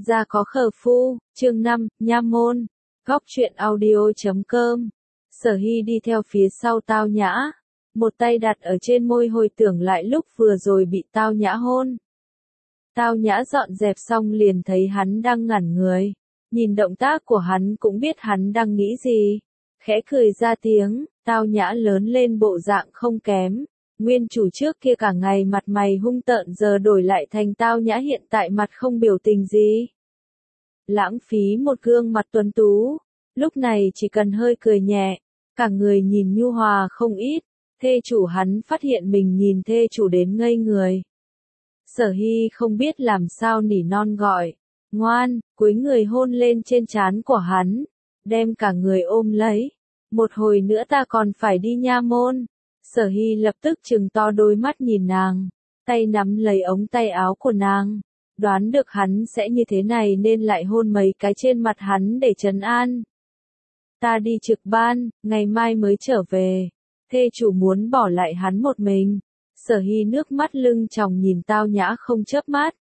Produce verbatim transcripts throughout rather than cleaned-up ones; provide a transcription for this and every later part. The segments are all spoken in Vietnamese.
Gia có khờ phu, chương năm, Nha Môn, góc truyện audio.com. Sở Hy đi theo phía sau Tao Nhã, một tay đặt ở trên môi hồi tưởng lại lúc vừa rồi bị Tao Nhã hôn. Tao Nhã dọn dẹp xong liền thấy hắn đang ngẩn người, nhìn động tác của hắn cũng biết hắn đang nghĩ gì, khẽ cười ra tiếng. Tao Nhã lớn lên bộ dạng không kém, nguyên chủ trước kia cả ngày mặt mày hung tợn giờ đổi lại thành Tao Nhã hiện tại mặt không biểu tình gì. Lãng phí một gương mặt tuấn tú, lúc này chỉ cần hơi cười nhẹ, cả người nhìn nhu hòa không ít. Thê chủ hắn phát hiện mình nhìn thê chủ đến ngây người. Sở Hy không biết làm sao nỉ non gọi, ngoan, cúi người hôn lên trên trán của hắn, đem cả người ôm lấy. Một hồi nữa ta còn phải đi Nha Môn. Sở Hy lập tức trừng to đôi mắt nhìn nàng, tay nắm lấy ống tay áo của nàng, đoán được hắn sẽ như thế này nên lại hôn mấy cái trên mặt hắn để trấn an. Ta đi trực ban, ngày mai mới trở về. Thê chủ muốn bỏ lại hắn một mình. Sở Hy nước mắt lưng tròng nhìn Tao Nhã không chớp mắt.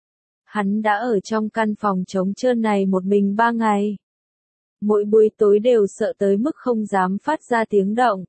Hắn đã ở trong căn phòng trống trơn này một mình ba ngày. Mỗi buổi tối đều sợ tới mức không dám phát ra tiếng động.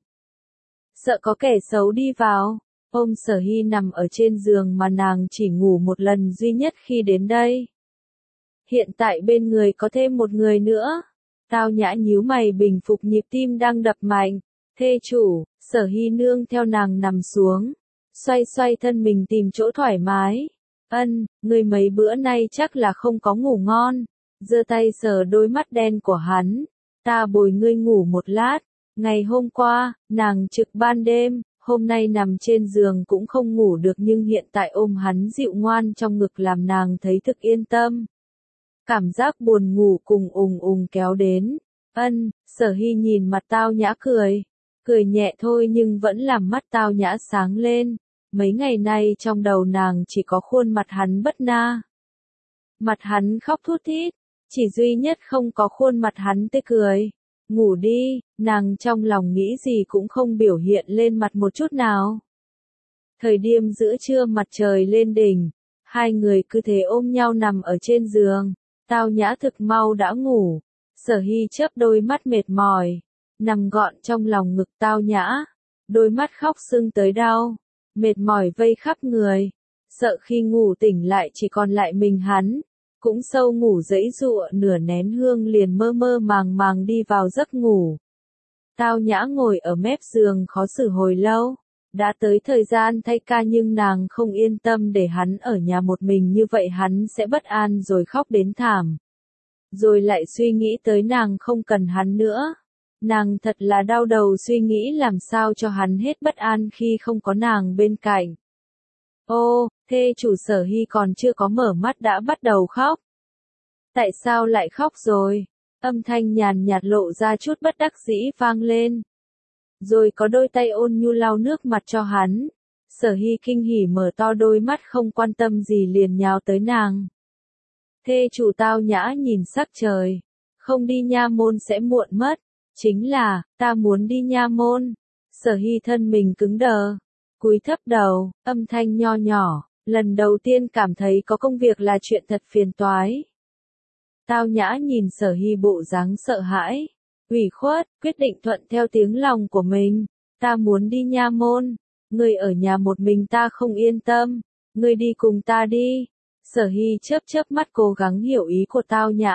Sợ có kẻ xấu đi vào. Ôm Sở Hy nằm ở trên giường mà nàng chỉ ngủ một lần duy nhất khi đến đây. Hiện tại bên người có thêm một người nữa. Tao Nhã nhíu mày bình phục nhịp tim đang đập mạnh. Thê chủ, Sở Hy nương theo nàng nằm xuống, xoay xoay thân mình tìm chỗ thoải mái. Ân, người mấy bữa nay chắc là không có ngủ ngon. Giơ tay sờ đôi mắt đen của hắn. Ta bồi ngươi ngủ một lát. Ngày hôm qua, nàng trực ban đêm, hôm nay nằm trên giường cũng không ngủ được nhưng hiện tại ôm hắn dịu ngoan trong ngực làm nàng thấy thực yên tâm. Cảm giác buồn ngủ cùng ùng ùng kéo đến. Ân, Sở Hy nhìn mặt Tao Nhã cười. Cười nhẹ thôi nhưng vẫn làm mắt Tao Nhã sáng lên. Mấy ngày nay trong đầu nàng chỉ có khuôn mặt hắn bất na. Mặt hắn khóc thút thít, chỉ duy nhất không có khuôn mặt hắn tươi cười. Ngủ đi, nàng trong lòng nghĩ gì cũng không biểu hiện lên mặt một chút nào. Thời điểm giữa trưa mặt trời lên đỉnh, hai người cứ thế ôm nhau nằm ở trên giường. Tao Nhã thực mau đã ngủ. Sở Hy chớp đôi mắt mệt mỏi, nằm gọn trong lòng ngực Tao Nhã, đôi mắt khóc sưng tới đau, mệt mỏi vây khắp người, sợ khi ngủ tỉnh lại chỉ còn lại mình hắn, cũng sâu ngủ dãy dụa nửa nén hương liền mơ mơ màng màng đi vào giấc ngủ. Tao Nhã ngồi ở mép giường khó xử hồi lâu, đã tới thời gian thay ca nhưng nàng không yên tâm để hắn ở nhà một mình như vậy hắn sẽ bất an rồi khóc đến thảm. Rồi lại suy nghĩ tới nàng không cần hắn nữa. Nàng thật là đau đầu suy nghĩ làm sao cho hắn hết bất an khi không có nàng bên cạnh. Ô, thê chủ Sở Hy còn chưa có mở mắt đã bắt đầu khóc. Tại sao lại khóc rồi? Âm thanh nhàn nhạt lộ ra chút bất đắc dĩ vang lên. Rồi có đôi tay ôn nhu lau nước mặt cho hắn. Sở Hy kinh hỉ mở to đôi mắt không quan tâm gì liền nhào tới nàng. Thê chủ Tao Nhã nhìn sắc trời. Không đi Nha Môn sẽ muộn mất. Chính là, ta muốn đi Nha Môn. Sở Hy thân mình cứng đờ. Cúi thấp đầu, âm thanh nho nhỏ. Lần đầu tiên cảm thấy có công việc là chuyện thật phiền toái. Tao Nhã nhìn Sở Hy bộ dáng sợ hãi, ủy khuất, quyết định thuận theo tiếng lòng của mình. Ta muốn đi Nha Môn. Ngươi ở nhà một mình ta không yên tâm. Ngươi đi cùng ta đi. Sở Hy chớp chớp mắt cố gắng hiểu ý của Tao Nhã.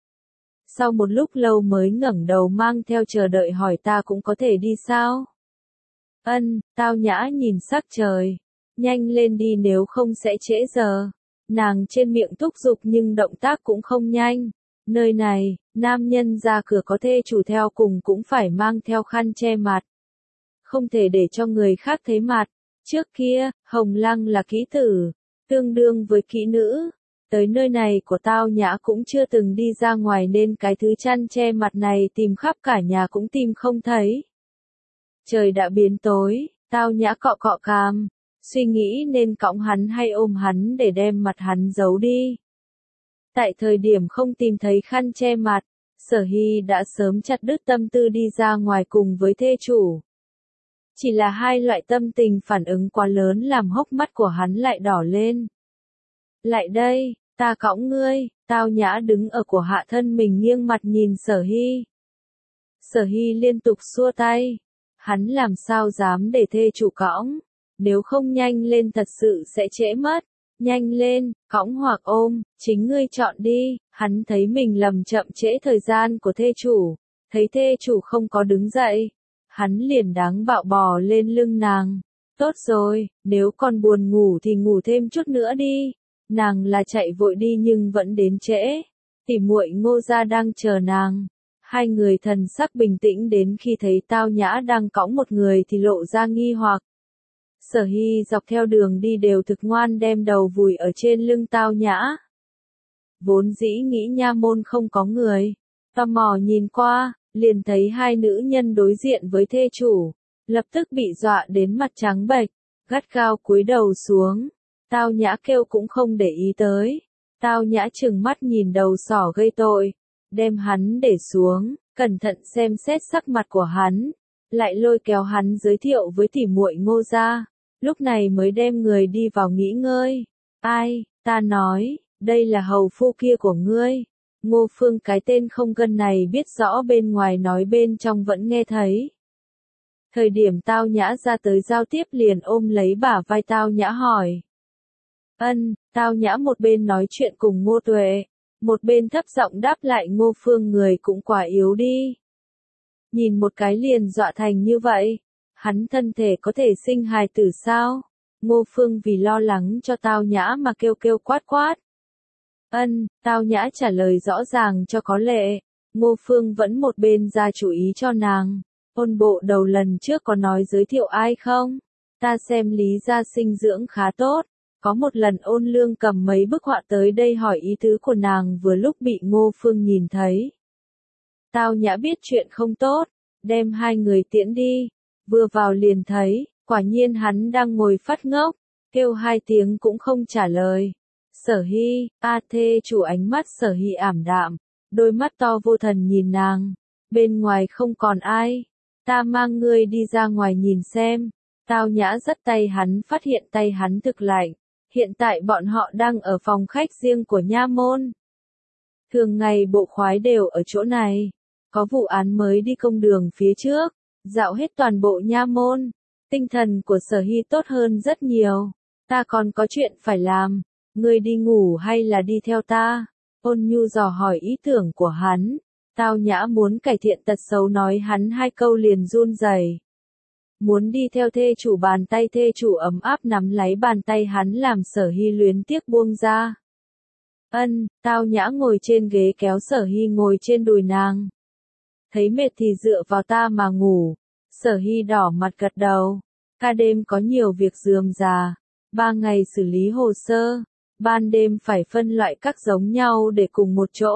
Sau một lúc lâu mới ngẩng đầu mang theo chờ đợi hỏi ta cũng có thể đi sao? Ân, Tao Nhã nhìn sắc trời. Nhanh lên đi nếu không sẽ trễ giờ. Nàng trên miệng thúc giục nhưng động tác cũng không nhanh. Nơi này, nam nhân ra cửa có thê chủ theo cùng cũng phải mang theo khăn che mặt. Không thể để cho người khác thấy mặt. Trước kia, Hồng Lăng là kỹ tử, tương đương với kỹ nữ. Tới nơi này của Tao Nhã cũng chưa từng đi ra ngoài nên cái thứ chăn che mặt này tìm khắp cả nhà cũng tìm không thấy. Trời đã biến tối, Tao Nhã cọ cọ cằm, suy nghĩ nên cõng hắn hay ôm hắn để đem mặt hắn giấu đi. Tại thời điểm không tìm thấy khăn che mặt, Sở Hy đã sớm chặt đứt tâm tư đi ra ngoài cùng với thê chủ. Chỉ là hai loại tâm tình phản ứng quá lớn làm hốc mắt của hắn lại đỏ lên. Lại đây, ta cõng ngươi, Tao Nhã đứng ở của hạ thân mình nghiêng mặt nhìn Sở Hy. Sở Hy liên tục xua tay. Hắn làm sao dám để thê chủ cõng, nếu không nhanh lên thật sự sẽ trễ mất. Nhanh lên, cõng hoặc ôm, chính ngươi chọn đi. Hắn thấy mình lầm chậm trễ thời gian của thê chủ, thấy thê chủ không có đứng dậy, hắn liền đáng bạo bò lên lưng nàng. Tốt rồi, nếu còn buồn ngủ thì ngủ thêm chút nữa đi. Nàng là chạy vội đi nhưng vẫn đến trễ. Tỉ muội Ngô gia đang chờ nàng. Hai người thần sắc bình tĩnh đến khi thấy Tao Nhã đang cõng một người thì lộ ra nghi hoặc. Sở Hy dọc theo đường đi đều thực ngoan đem đầu vùi ở trên lưng Tao Nhã. Vốn dĩ nghĩ nha môn không có người, tò mò nhìn qua, liền thấy hai nữ nhân đối diện với thê chủ, lập tức bị dọa đến mặt trắng bệch, gắt gao cúi đầu xuống. Tao Nhã kêu cũng không để ý tới. Tao Nhã trừng mắt nhìn đầu sỏ gây tội, đem hắn để xuống, cẩn thận xem xét sắc mặt của hắn, lại lôi kéo hắn giới thiệu với tỉ muội Ngô gia, lúc này mới đem người đi vào nghỉ ngơi. Ai, ta nói, đây là hầu phu kia của ngươi. Ngô Phương cái tên không gân này biết rõ bên ngoài nói bên trong vẫn nghe thấy. Thời điểm Tao Nhã ra tới giao tiếp liền ôm lấy bả vai Tao Nhã hỏi. Ân, Tao Nhã một bên nói chuyện cùng Ngô Tuệ, một bên thấp giọng đáp lại Ngô Phương người cũng quả yếu đi. Nhìn một cái liền dọa thành như vậy, hắn thân thể có thể sinh hài tử sao? Ngô Phương vì lo lắng cho Tao Nhã mà kêu kêu quát quát. Ân, Tao Nhã trả lời rõ ràng cho có lệ, Ngô Phương vẫn một bên ra chủ ý cho nàng. Ôn bộ đầu lần trước có nói giới thiệu ai không? Ta xem Lý gia sinh dưỡng khá tốt. Có một lần Ôn Lương cầm mấy bức họa tới đây hỏi ý tứ của nàng vừa lúc bị Ngô Phương nhìn thấy. Tao Nhã biết chuyện không tốt, đem hai người tiễn đi, vừa vào liền thấy, quả nhiên hắn đang ngồi phát ngốc, kêu hai tiếng cũng không trả lời. Sở Hy, a thê chủ ánh mắt Sở Hy ảm đạm, đôi mắt to vô thần nhìn nàng, bên ngoài không còn ai, ta mang ngươi đi ra ngoài nhìn xem. Tao Nhã dắt tay hắn phát hiện tay hắn thực lạnh. Hiện tại bọn họ đang ở phòng khách riêng của nha môn. Thường ngày bộ khoái đều ở chỗ này. Có vụ án mới đi công đường phía trước, dạo hết toàn bộ nha môn. Tinh thần của Sở Hy tốt hơn rất nhiều. Ta còn có chuyện phải làm. Ngươi đi ngủ hay là đi theo ta? Ôn Nhu dò hỏi ý tưởng của hắn. Tao Nhã muốn cải thiện tật xấu nói hắn hai câu liền run rẩy. Muốn đi theo thê chủ, bàn tay thê chủ ấm áp nắm lấy bàn tay hắn làm Sở Hy luyến tiếc buông ra. Ân, Tao Nhã ngồi trên ghế kéo Sở Hy ngồi trên đùi nàng. Thấy mệt thì dựa vào ta mà ngủ. Sở Hy đỏ mặt gật đầu. Ca đêm có nhiều việc rườm rà. Ba ngày xử lý hồ sơ. Ban đêm phải phân loại các giống nhau để cùng một chỗ.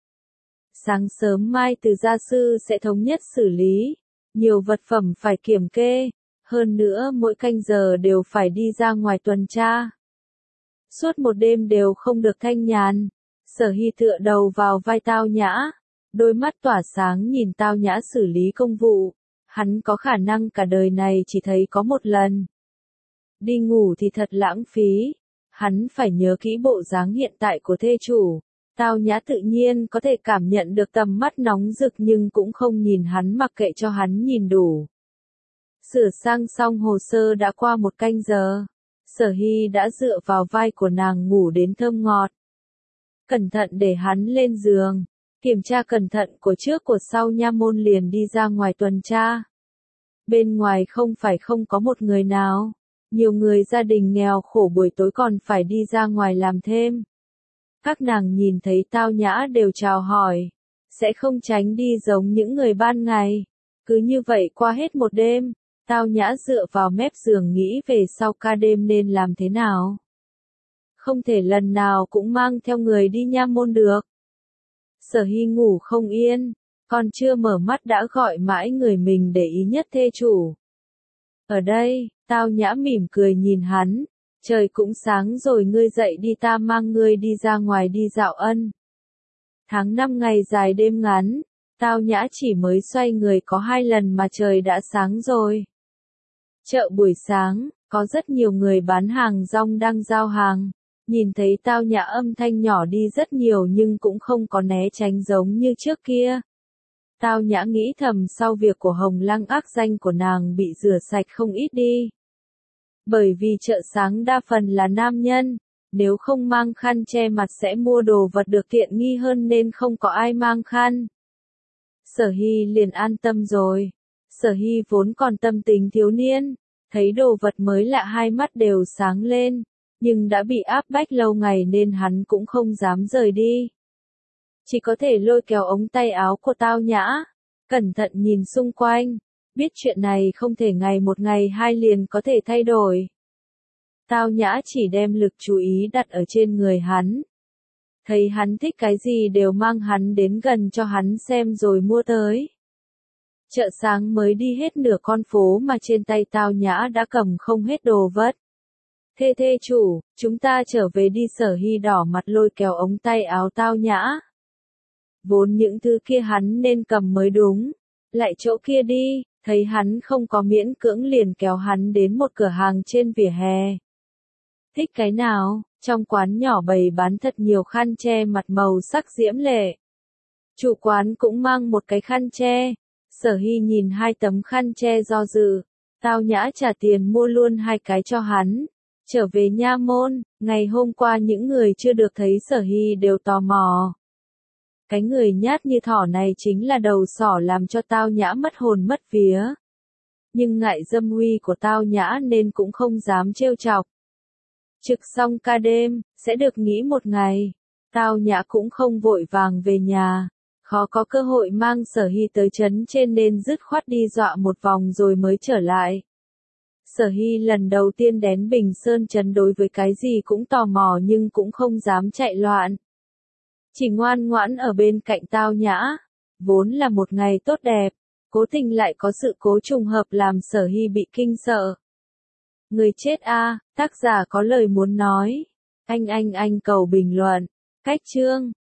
Sáng sớm mai từ gia sư sẽ thống nhất xử lý. Nhiều vật phẩm phải kiểm kê, hơn nữa mỗi canh giờ đều phải đi ra ngoài tuần tra. Suốt một đêm đều không được thanh nhàn. Sở Hy tựa đầu vào vai Tao Nhã, đôi mắt tỏa sáng nhìn Tao Nhã xử lý công vụ. Hắn có khả năng cả đời này chỉ thấy có một lần. Đi ngủ thì thật lãng phí. Hắn phải nhớ kỹ bộ dáng hiện tại của thê chủ. Tao Nhã tự nhiên có thể cảm nhận được tầm mắt nóng rực nhưng cũng không nhìn hắn mặc kệ cho hắn nhìn đủ. Sửa sang xong hồ sơ đã qua một canh giờ. Sở Hy đã dựa vào vai của nàng ngủ đến thơm ngọt. Cẩn thận để hắn lên giường. Kiểm tra cẩn thận của trước của sau nha môn liền đi ra ngoài tuần tra. Bên ngoài không phải không có một người nào. Nhiều người gia đình nghèo khổ buổi tối còn phải đi ra ngoài làm thêm. Các nàng nhìn thấy Tao Nhã đều chào hỏi, sẽ không tránh đi giống những người ban ngày. Cứ như vậy qua hết một đêm, Tao Nhã dựa vào mép giường nghĩ về sau ca đêm nên làm thế nào. Không thể lần nào cũng mang theo người đi nha môn được. Sở Hy ngủ không yên, còn chưa mở mắt đã gọi mãi người mình để ý nhất thê chủ. Ở đây, Tao Nhã mỉm cười nhìn hắn. Trời cũng sáng rồi, ngươi dậy đi, ta mang ngươi đi ra ngoài đi dạo. Ân. Tháng năm ngày dài đêm ngắn, Tao Nhã chỉ mới xoay người có hai lần mà trời đã sáng rồi. Chợ buổi sáng, có rất nhiều người bán hàng rong đang giao hàng. Nhìn thấy Tao Nhã âm thanh nhỏ đi rất nhiều nhưng cũng không có né tránh giống như trước kia. Tao Nhã nghĩ thầm sau việc của Hồng Lăng ác danh của nàng bị rửa sạch không ít đi. Bởi vì chợ sáng đa phần là nam nhân, nếu không mang khăn che mặt sẽ mua đồ vật được tiện nghi hơn nên không có ai mang khăn. Sở Hy liền an tâm rồi. Sở Hy vốn còn tâm tính thiếu niên, thấy đồ vật mới lạ hai mắt đều sáng lên, nhưng đã bị áp bách lâu ngày nên hắn cũng không dám rời đi. Chỉ có thể lôi kéo ống tay áo của Tao Nhã, cẩn thận nhìn xung quanh, biết chuyện này không thể ngày một ngày hai liền có thể thay đổi. Tao Nhã chỉ đem lực chú ý đặt ở trên người hắn. Thấy hắn thích cái gì đều mang hắn đến gần cho hắn xem rồi mua tới. Chợ sáng mới đi hết nửa con phố mà trên tay Tao Nhã đã cầm không hết đồ vật. Thê thê chủ, chúng ta trở về đi. Sở Hy đỏ mặt lôi kéo ống tay áo Tao Nhã. Vốn những thứ kia hắn nên cầm mới đúng. Lại chỗ kia đi, thấy hắn không có miễn cưỡng liền kéo hắn đến một cửa hàng trên vỉa hè. Thích cái nào? Trong quán nhỏ bày bán thật nhiều khăn che mặt màu sắc diễm lệ. Chủ quán cũng mang một cái khăn che. Sở Hy nhìn hai tấm khăn che do dự. Tao Nhã trả tiền mua luôn hai cái cho hắn. Trở về nha môn, ngày hôm qua những người chưa được thấy Sở Hy đều tò mò. Cái người nhát như thỏ này chính là đầu sỏ làm cho Tao Nhã mất hồn mất vía. Nhưng ngại dâm uy của Tao Nhã nên cũng không dám trêu chọc. Trực xong ca đêm, sẽ được nghỉ một ngày. Tao Nhã cũng không vội vàng về nhà. Khó có cơ hội mang Sở Hy tới trấn trên nên dứt khoát đi dọa một vòng rồi mới trở lại. Sở Hy lần đầu tiên đến Bình Sơn trấn đối với cái gì cũng tò mò nhưng cũng không dám chạy loạn. Chỉ ngoan ngoãn ở bên cạnh Tao Nhã. Vốn là một ngày tốt đẹp, cố tình lại có sự cố trùng hợp làm Sở Hy bị kinh sợ. Người chết a, tác giả có lời muốn nói. Anh anh anh cầu bình luận. Cách chương.